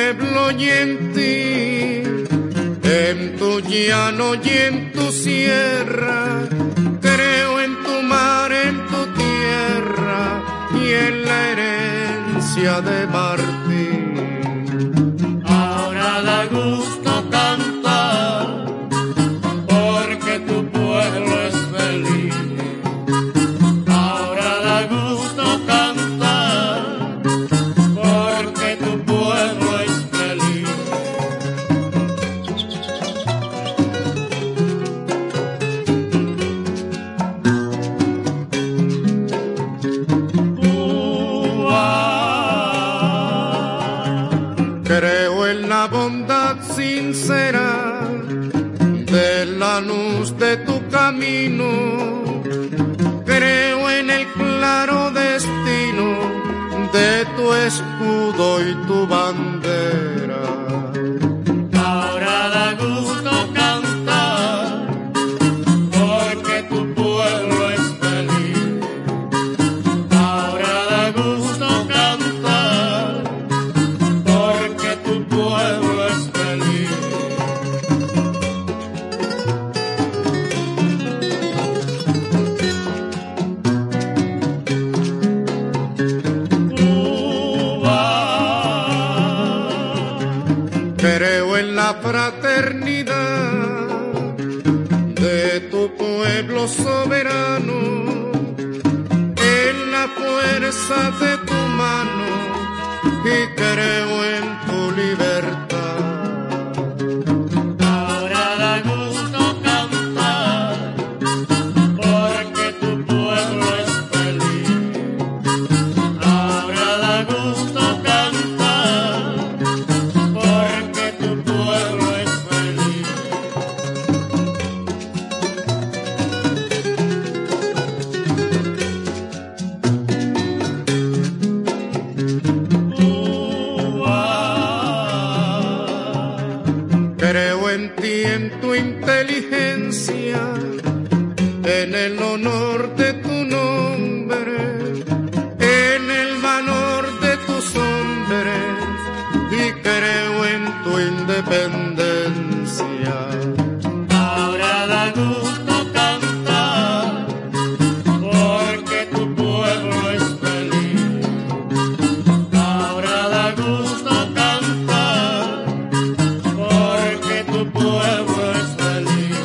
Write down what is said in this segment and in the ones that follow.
pueblo y en ti, en tu llano y en tu sierra. Creo en tu mar, en tu tierra y en la herencia de Martín. Ahora da gusto cantar porque tu pueblo es feliz. Ahora da gusto cantar porque tu pueblo es feliz. Creo en la bondad sincera de la luz de tu camino. Creo en el claro destino de tu escudo y tu bandera. Ahora da gusto cantar porque tu pueblo es feliz. Ahora da gusto cantar porque tu pueblo es feliz. Creo en la fraternidad de tu pueblo soberano, en la fuerza de tu mano y creo en tu libertad. Ahora da gusto cantar porque tu pueblo es feliz. Ahora da gusto cantar porque tu pueblo es feliz. Creo en ti, en tu inteligencia, en el honor de tu nombre, en el valor de tus hombres y creo en tu independencia. Ahora da gusto cantar porque tu pueblo es feliz. Ahora da gusto cantar porque tu pueblo es feliz.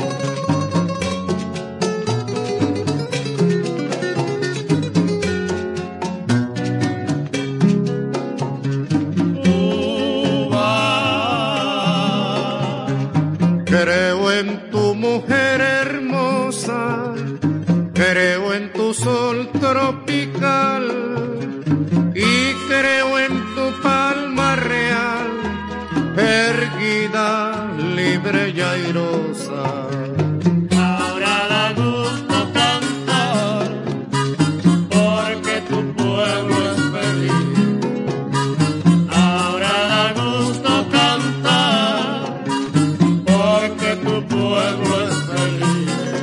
Creo en tu mujer hermosa, creo en tu sol tropical y creo en tu palma real, erguida, libre y airosa. Ahora da gusto cantar porque tu pueblo es feliz. Ahora da gusto cantar porque tu pueblo es feliz.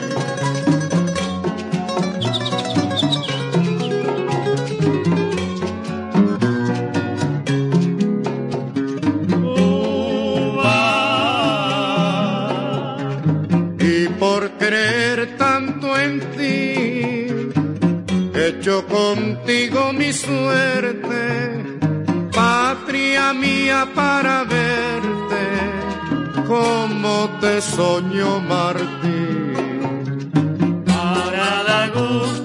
Y por creer tanto en ti, hecho contigo mi suerte, patria mía para verte, como te soñó Martín. Ahora da gusto